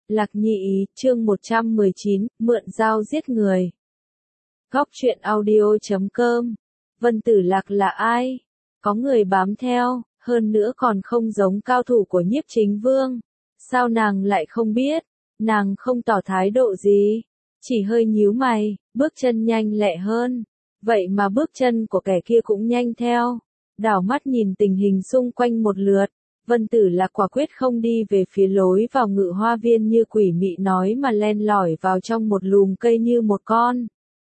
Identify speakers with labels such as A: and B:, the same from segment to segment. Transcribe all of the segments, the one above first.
A: Lạc Nhị Ý, chương 119, mượn dao giết người. Góc truyện audio.com. Vân Tử Lạc là ai? Có người bám theo, hơn nữa còn không giống cao thủ của Nhiếp Chính Vương. Sao nàng lại không biết? Nàng không tỏ thái độ gì, chỉ hơi nhíu mày, bước chân nhanh lẹ hơn. Vậy mà bước chân của kẻ kia cũng nhanh theo. Đảo mắt nhìn tình hình xung quanh một lượt. Vân Tử Lạc quả quyết không đi về phía lối vào Ngự Hoa Viên như quỷ mị nói mà len lỏi vào trong một lùm cây như một con.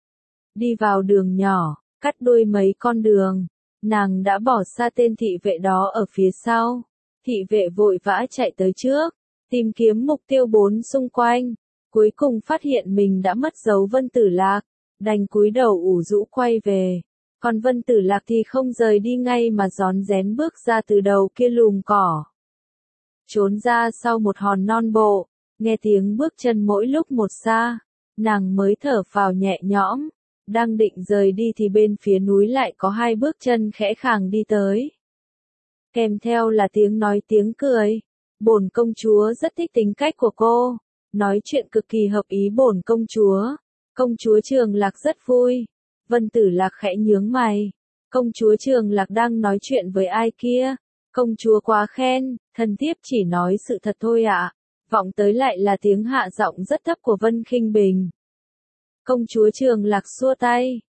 A: Đi vào đường nhỏ, cắt đuôi mấy con đường, nàng đã bỏ xa tên thị vệ đó ở phía sau. Thị vệ vội vã chạy tới trước, tìm kiếm mục tiêu bốn xung quanh, cuối cùng phát hiện mình đã mất dấu Vân Tử Lạc, đành cúi đầu ủ rũ quay về. Còn Vân Tử Lạc thì không rời đi ngay mà rón rén bước ra từ đầu kia lùm cỏ. Trốn ra sau một hòn non bộ, nghe tiếng bước chân mỗi lúc một xa, nàng mới thở phào nhẹ nhõm, đang định rời đi thì bên phía núi lại có hai bước chân khẽ khàng đi tới. Kèm theo là tiếng nói tiếng cười, bổn công chúa rất thích tính cách của cô, nói chuyện cực kỳ hợp ý bổn công chúa. Công chúa Trường Lạc rất vui. Vân Tử Lạc khẽ nhướng mày. Công chúa Trường Lạc đang nói chuyện với ai kia? Công chúa quá khen, thần thiếp chỉ nói sự thật thôi ạ. Vọng tới lại là tiếng hạ giọng rất thấp của Vân Khinh Bình. Công chúa Trường Lạc xua tay.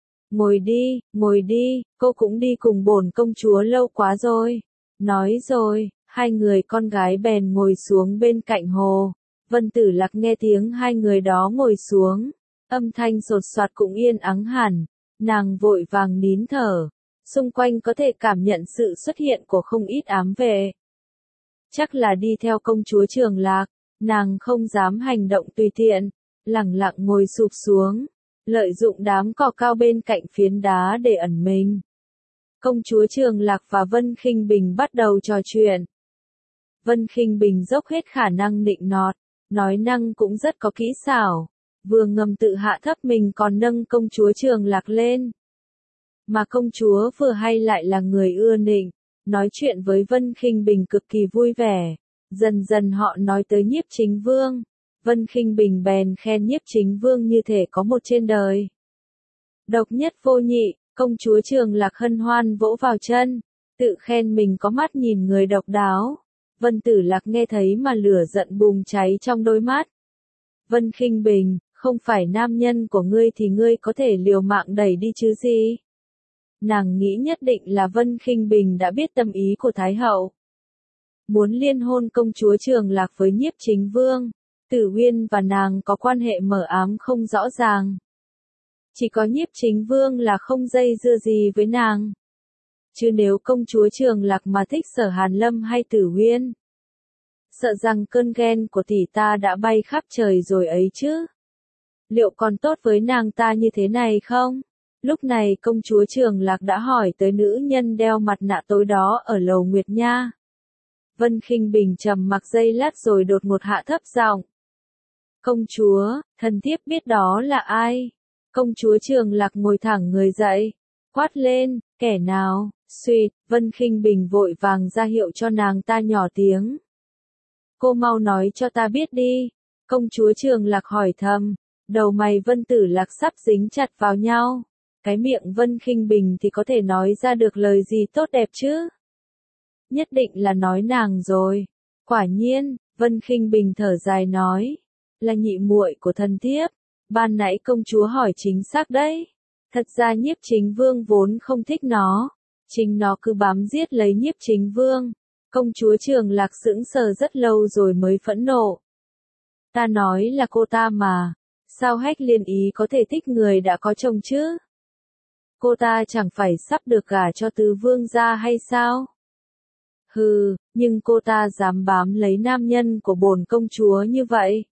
A: Ngồi đi, cô cũng đi cùng bổn công chúa lâu quá rồi. Nói rồi, hai người con gái bèn ngồi xuống bên cạnh hồ. Vân Tử Lạc nghe tiếng hai người đó ngồi xuống. Âm thanh sột soạt cũng yên ắng hẳn. Nàng vội vàng nín thở, xung quanh có thể cảm nhận sự xuất hiện của không ít ám vệ. Chắc là đi theo công chúa Trường Lạc, nàng không dám hành động tùy tiện, lẳng lặng ngồi sụp xuống, lợi dụng đám cỏ cao bên cạnh phiến đá để ẩn mình. Công chúa Trường Lạc và Vân Khinh Bình bắt đầu trò chuyện. Vân Khinh Bình dốc hết khả năng nịnh nọt, nói năng cũng rất có kỹ xảo. Vừa ngầm tự hạ thấp mình còn nâng công chúa Trường Lạc lên. Mà công chúa vừa hay lại là người ưa nịnh, nói chuyện với Vân Khinh Bình cực kỳ vui vẻ. Dần dần họ nói tới Nhiếp Chính Vương. Vân Khinh Bình bèn khen Nhiếp Chính Vương như thể có một trên đời. Độc nhất vô nhị, công chúa Trường Lạc hân hoan vỗ vào chân, tự khen mình có mắt nhìn người độc đáo. Vân Tử Lạc nghe thấy mà lửa giận bùng cháy trong đôi mắt. Vân Khinh Bình, không phải nam nhân của ngươi thì ngươi có thể liều mạng đẩy đi chứ gì? Nàng nghĩ nhất định là Vân Khinh Bình đã biết tâm ý của Thái Hậu. Muốn liên hôn công chúa Trường Lạc với Nhiếp Chính Vương, Tử Uyên và nàng có quan hệ mờ ám không rõ ràng. Chỉ có Nhiếp Chính Vương là không dây dưa gì với nàng. Chứ nếu công chúa Trường Lạc mà thích Sở Hàn Lâm hay Tử Uyên, sợ rằng cơn ghen của tỷ ta đã bay khắp trời rồi ấy chứ. Liệu còn tốt với nàng ta như thế này không? Lúc này công chúa Trường Lạc đã hỏi tới nữ nhân đeo mặt nạ tối đó ở lầu Nguyệt Nha. Vân Khinh Bình trầm mặc giây lát rồi đột ngột hạ thấp giọng. Công chúa, thần thiếp biết đó là ai? Công chúa Trường Lạc ngồi thẳng người dậy, quát lên, kẻ nào? Suýt, Vân Khinh Bình vội vàng ra hiệu cho nàng ta nhỏ tiếng. Cô mau nói cho ta biết đi. Công chúa Trường Lạc hỏi thầm. Đầu mày Vân Tử Lạc sắp dính chặt vào nhau. Cái miệng Vân Khinh Bình thì có thể nói ra được lời gì tốt đẹp chứ? Nhất định là nói nàng rồi. Quả nhiên, Vân Khinh Bình thở dài nói. Là nhị muội của thần thiếp. Ban nãy công chúa hỏi chính xác đấy. Thật ra Nhiếp Chính Vương vốn không thích nó. Chính nó cứ bám giết lấy Nhiếp Chính Vương. Công chúa Trường Lạc sững sờ rất lâu rồi mới phẫn nộ. Ta nói là cô ta mà. Sao Hách Liên Ý có thể thích người đã có chồng chứ? Cô ta chẳng phải sắp được gả cho tứ vương gia hay sao? Hừ, nhưng cô ta dám bám lấy nam nhân của bổn công chúa như vậy.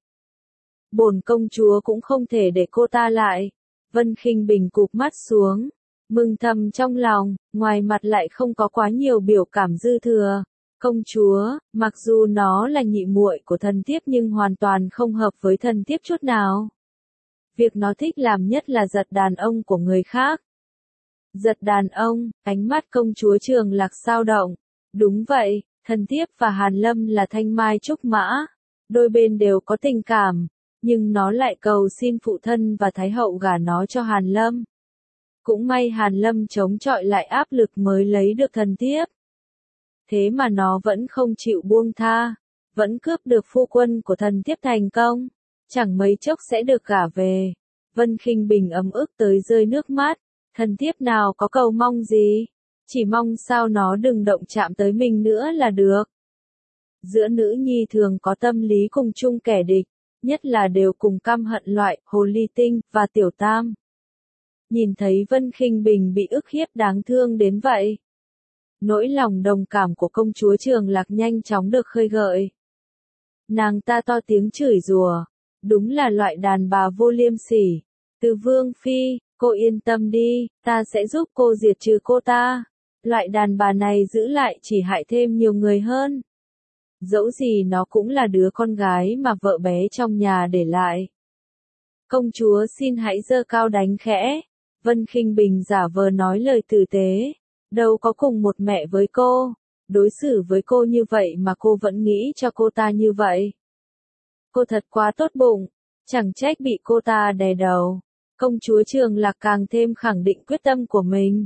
A: Bổn công chúa cũng không thể để cô ta lại. Vân Khinh Bình cụp mắt xuống, mừng thầm trong lòng, ngoài mặt lại không có quá nhiều biểu cảm dư thừa. Công chúa, mặc dù nó là nhị muội của thần thiếp nhưng hoàn toàn không hợp với thần thiếp chút nào. Việc nó thích làm nhất là giật đàn ông của người khác. Giật đàn ông, ánh mắt công chúa Trường Lạc sao động. Đúng vậy, thần thiếp và Hàn Lâm là thanh mai trúc mã. đôi bên đều có tình cảm, nhưng nó lại cầu xin phụ thân và thái hậu gả nó cho Hàn Lâm. Cũng may Hàn Lâm chống chọi lại áp lực mới lấy được thần thiếp. Thế mà nó vẫn không chịu buông tha, vẫn cướp được phu quân của thần thiếp thành công, chẳng mấy chốc sẽ được gả về. Vân Khinh Bình ấm ức tới rơi nước mắt, thần thiếp nào có cầu mong gì, chỉ mong sao nó đừng động chạm tới mình nữa là được. Giữa nữ nhi thường có tâm lý cùng chung kẻ địch, nhất là đều cùng căm hận loại Hồ Ly Tinh và Tiểu Tam. Nhìn thấy Vân Khinh Bình bị ức hiếp đáng thương đến vậy, nỗi lòng đồng cảm của công chúa Trường Lạc nhanh chóng được khơi gợi. Nàng ta to tiếng chửi rủa, đúng là loại đàn bà vô liêm sỉ. Từ Vương Phi, cô yên tâm đi, ta sẽ giúp cô diệt trừ cô ta. Loại đàn bà này giữ lại chỉ hại thêm nhiều người hơn. Dẫu gì nó cũng là đứa con gái mà vợ bé trong nhà để lại. Công chúa xin hãy giơ cao đánh khẽ. Vân Khinh Bình giả vờ nói lời tử tế. Đâu có cùng một mẹ với cô. Đối xử với cô như vậy mà cô vẫn nghĩ cho cô ta như vậy. Cô thật quá tốt bụng. Chẳng trách bị cô ta đè đầu. Công chúa Trường Lạc càng thêm khẳng định quyết tâm của mình.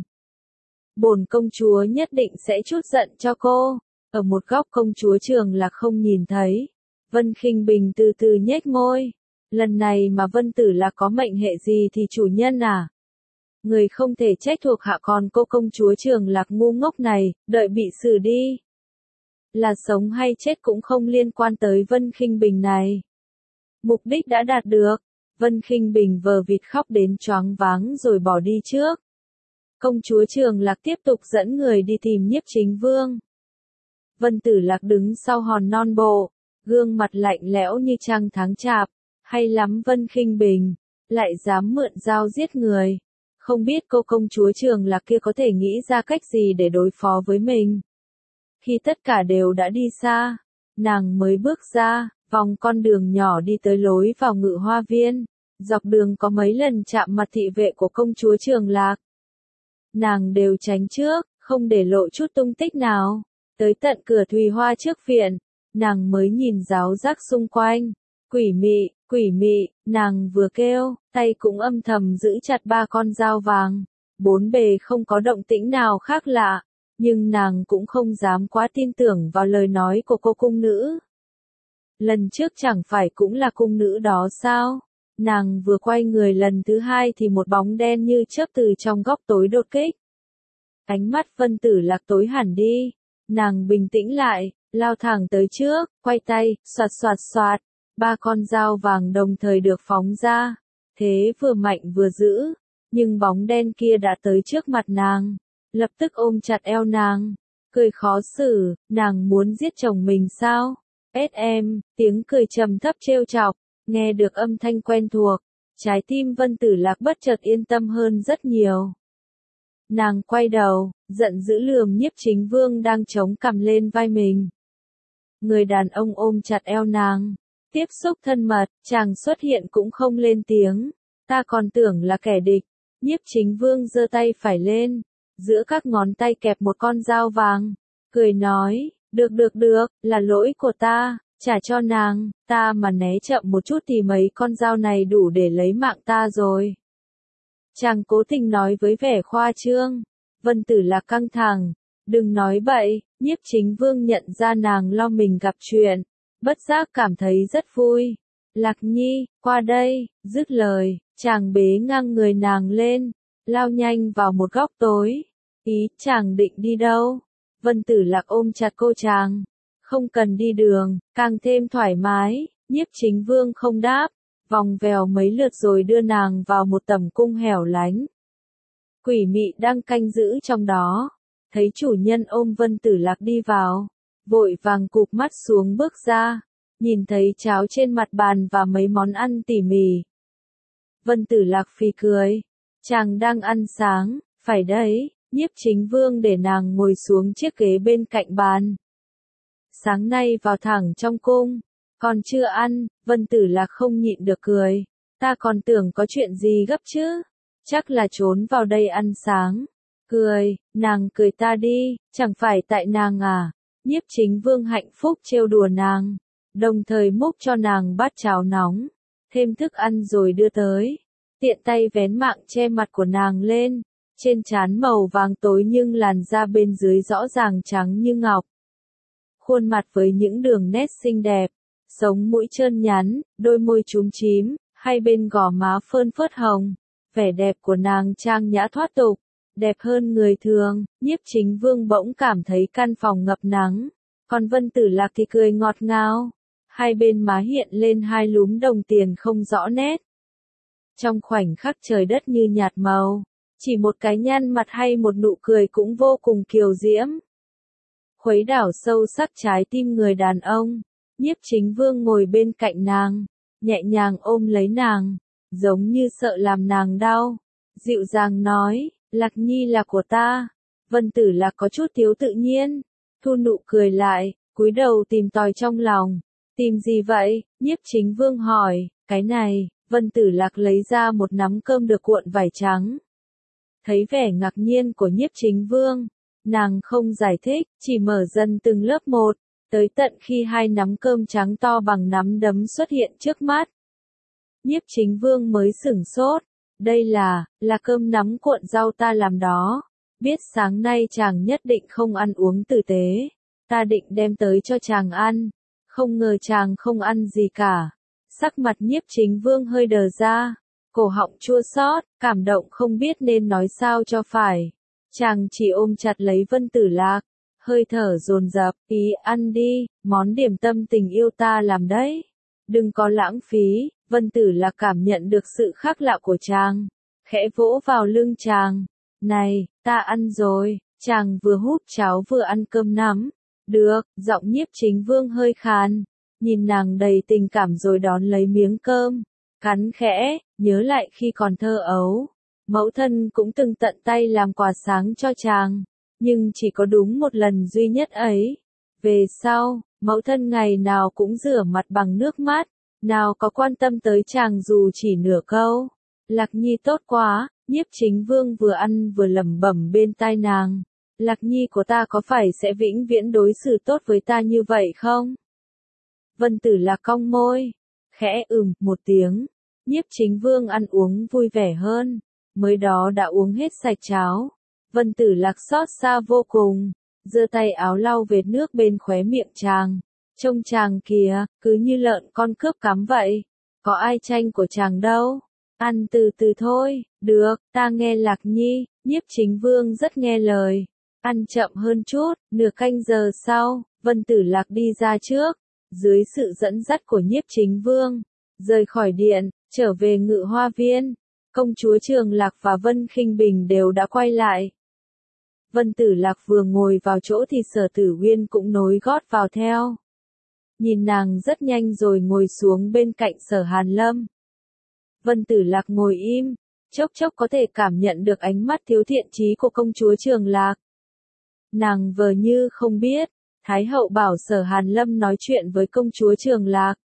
A: Bổn công chúa nhất định sẽ trút giận cho cô. Ở một góc công chúa Trường Lạc không nhìn thấy. Vân Khinh Bình từ từ nhếch môi. Lần này mà Vân Tử Lạc có mệnh hệ gì thì chủ nhân à? Người không thể trách thuộc hạ còn cô công chúa Trường Lạc ngu ngốc này, đợi bị xử đi. Là sống hay chết cũng không liên quan tới Vân Khinh Bình này. Mục đích đã đạt được. Vân Khinh Bình vờ vịt khóc đến choáng váng rồi bỏ đi trước. Công chúa Trường Lạc tiếp tục dẫn người đi tìm Nhiếp Chính Vương. Vân Tử Lạc đứng sau hòn non bộ, gương mặt lạnh lẽo như trăng tháng chạp. Hay lắm Vân Khinh Bình, lại dám mượn dao giết người. Không biết cô công chúa Trường Lạc kia có thể nghĩ ra cách gì để đối phó với mình. Khi tất cả đều đã đi xa, nàng mới bước ra, vòng con đường nhỏ đi tới lối vào Ngự Hoa Viên. Dọc đường có mấy lần chạm mặt thị vệ của công chúa Trường Lạc. Nàng đều tránh trước, không để lộ chút tung tích nào. Tới tận cửa Thùy Hoa trước viện, nàng mới nhìn ráo rác xung quanh. Quỷ mị, nàng vừa kêu, tay cũng âm thầm giữ chặt ba con dao vàng. Bốn bề không có động tĩnh nào khác lạ, nhưng nàng cũng không dám quá tin tưởng vào lời nói của cô cung nữ. Lần trước chẳng phải cũng là cung nữ đó sao? Nàng vừa quay người lần thứ hai thì một bóng đen như chớp từ trong góc tối đột kích. Ánh mắt Vân Tử Lạc tối hẳn đi. Nàng bình tĩnh lại, lao thẳng tới trước, quay tay, xoạt xoạt xoạt. Ba con dao vàng đồng thời được phóng ra. Thế vừa mạnh vừa dữ. Nhưng bóng đen kia đã tới trước mặt nàng. Lập tức ôm chặt eo nàng. Cười khó xử, nàng muốn giết chồng mình sao? Em, tiếng cười trầm thấp trêu chọc. Nghe được âm thanh quen thuộc. Trái tim Vân Tử Lạc bất chợt yên tâm hơn rất nhiều. Nàng quay đầu, giận dữ lườm Nhiếp Chính Vương đang chống cằm lên vai mình. Người đàn ông ôm chặt eo nàng. Tiếp xúc thân mật, chàng xuất hiện cũng không lên tiếng. Ta còn tưởng là kẻ địch. Nhiếp Chính Vương giơ tay phải lên. Giữa các ngón tay kẹp một con dao vàng. Cười nói, được, là lỗi của ta. Trả cho nàng, ta mà né chậm một chút thì mấy con dao này đủ để lấy mạng ta rồi. Chàng cố tình nói với vẻ khoa trương. Vân Tử Lạc căng thẳng. Đừng nói bậy, Nhiếp Chính Vương nhận ra nàng lo mình gặp chuyện. Bất giác cảm thấy rất vui. Lạc Nhi, qua đây, dứt lời, chàng bế ngang người nàng lên, lao nhanh vào một góc tối. Ý chàng định đi đâu? Vân Tử Lạc ôm chặt cô chàng. Không cần đi đường, càng thêm thoải mái. Nhiếp Chính Vương không đáp, vòng vèo mấy lượt rồi đưa nàng vào một tầm cung hẻo lánh. Quỷ mị đang canh giữ trong đó, thấy chủ nhân ôm Vân Tử Lạc đi vào, vội vàng cụp mắt xuống bước ra, nhìn thấy cháo trên mặt bàn và mấy món ăn tỉ mỉ. Vân Tử Lạc phì cười, chàng đang ăn sáng, phải đấy. Nhiếp Chính Vương để nàng ngồi xuống chiếc ghế bên cạnh bàn. Sáng nay vào thẳng trong cung, còn chưa ăn. Vân Tử Lạc không nhịn được cười. Ta còn tưởng có chuyện gì gấp chứ, chắc là trốn vào đây ăn sáng. Cười, nàng cười ta đi, chẳng phải tại nàng à? Nhiếp Chính Vương hạnh phúc trêu đùa nàng. đồng thời múc cho nàng bát cháo nóng, thêm thức ăn rồi đưa tới. Tiện tay vén mạng che mặt của nàng lên, trên trán màu vàng tối nhưng làn da bên dưới rõ ràng trắng như ngọc. Khuôn mặt với những đường nét xinh đẹp, sống mũi trơn nhắn, đôi môi chúm chím, hai bên gò má phơn phớt hồng. Vẻ đẹp của nàng trang nhã thoát tục, đẹp hơn người thường. Nhiếp Chính Vương bỗng cảm thấy căn phòng ngập nắng, còn Vân Tử Lạc thì cười ngọt ngào. Hai bên má hiện lên hai lúm đồng tiền không rõ nét. Trong khoảnh khắc trời đất như nhạt màu, chỉ một cái nhăn mặt hay một nụ cười cũng vô cùng kiều diễm. Khuấy đảo sâu sắc trái tim người đàn ông, Nhiếp Chính Vương ngồi bên cạnh nàng, nhẹ nhàng ôm lấy nàng, giống như sợ làm nàng đau. Dịu dàng nói, Lạc Nhi là của ta. Vân Tử Lạc có chút thiếu tự nhiên, thu nụ cười lại, cúi đầu tìm tòi trong lòng. Tìm gì vậy? Nhiếp Chính Vương hỏi. Cái này. Vân Tử Lạc lấy ra một nắm cơm được cuộn vải trắng. Thấy vẻ ngạc nhiên của Nhiếp Chính Vương, nàng không giải thích, chỉ mở dần từng lớp một, tới tận khi hai nắm cơm trắng to bằng nắm đấm xuất hiện trước mắt. Nhiếp Chính Vương mới sửng sốt, đây là cơm nắm cuộn rau ta làm đó. Biết sáng nay chàng nhất định không ăn uống tử tế, ta định đem tới cho chàng ăn, không ngờ chàng không ăn gì cả. Sắc mặt Nhiếp Chính Vương hơi đờ ra, cổ họng chua xót, cảm động không biết nên nói sao cho phải. Chàng chỉ ôm chặt lấy Vân Tử Lạc, hơi thở dồn dập, ý ăn đi, món điểm tâm tình yêu ta làm đấy. Đừng có lãng phí. Vân Tử Lạc cảm nhận được sự khác lạ của chàng, khẽ vỗ vào lưng chàng. Này, ta ăn rồi. Chàng vừa húp cháo vừa ăn cơm nắm. Được, giọng Nhiếp Chính Vương hơi khàn, nhìn nàng đầy tình cảm rồi đón lấy miếng cơm, cắn khẽ, nhớ lại khi còn thơ ấu. Mẫu thân cũng từng tận tay làm quà sáng cho chàng, nhưng chỉ có đúng một lần duy nhất ấy. Về sau, mẫu thân ngày nào cũng rửa mặt bằng nước mắt, nào có quan tâm tới chàng dù chỉ nửa câu. Lạc Nhi tốt quá. Nhiếp Chính Vương vừa ăn vừa lẩm bẩm bên tai nàng. Lạc Nhi của ta có phải sẽ vĩnh viễn đối xử tốt với ta như vậy không? Vân Tử Lạc cong môi, khẽ một tiếng. Nhiếp Chính Vương ăn uống vui vẻ hơn, mới đó đã uống hết sạch cháo. Vân Tử Lạc xót xa vô cùng, giơ tay áo lau vệt nước bên khóe miệng chàng. Trông chàng kìa, cứ như lợn con cướp cắm vậy. Có ai tranh của chàng đâu. Ăn từ từ thôi. Được, ta nghe Lạc Nhi. Nhiếp Chính Vương rất nghe lời. Ăn chậm hơn chút. Nửa canh giờ sau, Vân Tử Lạc đi ra trước, dưới sự dẫn dắt của Nhiếp Chính Vương, rời khỏi điện, trở về Ngự Hoa Viên. Công chúa Trường Lạc và Vân Khinh Bình đều đã quay lại. Vân Tử Lạc vừa ngồi vào chỗ thì Sở Tử Uyên cũng nối gót vào theo. Nhìn nàng rất nhanh rồi ngồi xuống bên cạnh Sở Hàn Lâm. Vân Tử Lạc ngồi im, chốc chốc có thể cảm nhận được ánh mắt thiếu thiện chí của công chúa Trường Lạc. Nàng vờ như không biết, Thái hậu bảo Sở Hàn Lâm nói chuyện với công chúa Trường Lạc.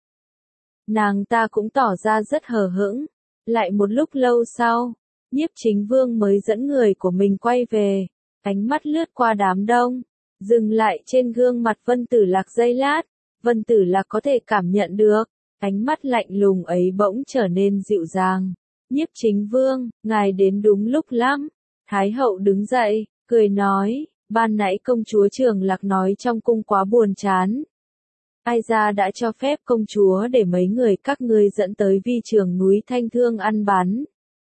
A: Nàng ta cũng tỏ ra rất hờ hững. Lại một lúc lâu sau, Nhiếp Chính Vương mới dẫn người của mình quay về, ánh mắt lướt qua đám đông, dừng lại trên gương mặt Vân Tử Lạc giây lát. Vân Tử Lạc có thể cảm nhận được, ánh mắt lạnh lùng ấy bỗng trở nên dịu dàng. Nhiếp Chính Vương, ngài đến đúng lúc lắm. Thái hậu đứng dậy, cười nói, ban nãy công chúa Trường Lạc nói trong cung quá buồn chán. Ai ra đã cho phép công chúa để mấy người các ngươi dẫn tới vi trường núi Thanh Thương ăn bắn.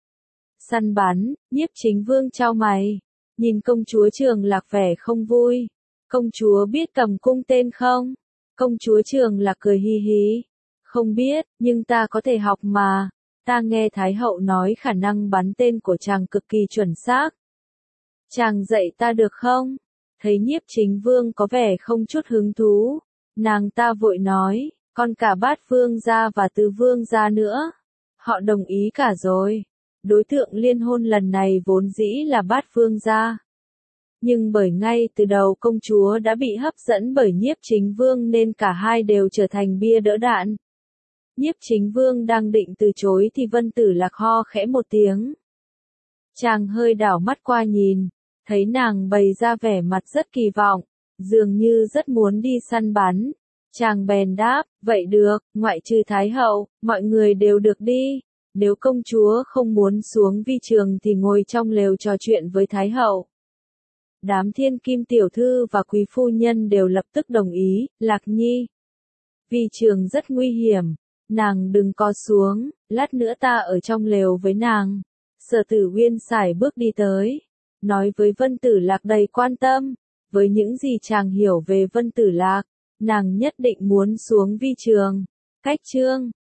A: Săn bắn. Nhiếp Chính Vương chau mày, nhìn công chúa Trường Lạc vẻ không vui. Công chúa biết cầm cung tên không? Công chúa Trường Lạc cười hi hi. Không biết, nhưng ta có thể học mà. Ta nghe Thái hậu nói khả năng bắn tên của chàng cực kỳ chuẩn xác. Chàng dạy ta được không? Thấy Nhiếp Chính Vương có vẻ không chút hứng thú, nàng ta vội nói, còn cả Bát Vương gia và Tứ Vương gia nữa. Họ đồng ý cả rồi. Đối tượng liên hôn lần này vốn dĩ là Bát Vương gia. Nhưng bởi ngay từ đầu công chúa đã bị hấp dẫn bởi Nhiếp Chính Vương nên cả hai đều trở thành bia đỡ đạn. Nhiếp Chính Vương đang định từ chối thì Vân Tử Lạc ho khẽ một tiếng. Chàng hơi đảo mắt qua nhìn, thấy nàng bày ra vẻ mặt rất kỳ vọng, dường như rất muốn đi săn bắn. Chàng bèn đáp, vậy được, ngoại trừ Thái hậu, mọi người đều được đi. Nếu công chúa không muốn xuống vi trường thì ngồi trong lều trò chuyện với Thái hậu. Đám thiên kim tiểu thư và quý phu nhân đều lập tức đồng ý, Lạc Nhi. Vi trường rất nguy hiểm, nàng đừng có xuống, lát nữa ta ở trong lều với nàng. Sở Tử Uyên sải bước đi tới, nói với Vân Tử Lạc đầy quan tâm, với những gì chàng hiểu về Vân Tử Lạc, nàng nhất định muốn xuống vi trường. Cách chương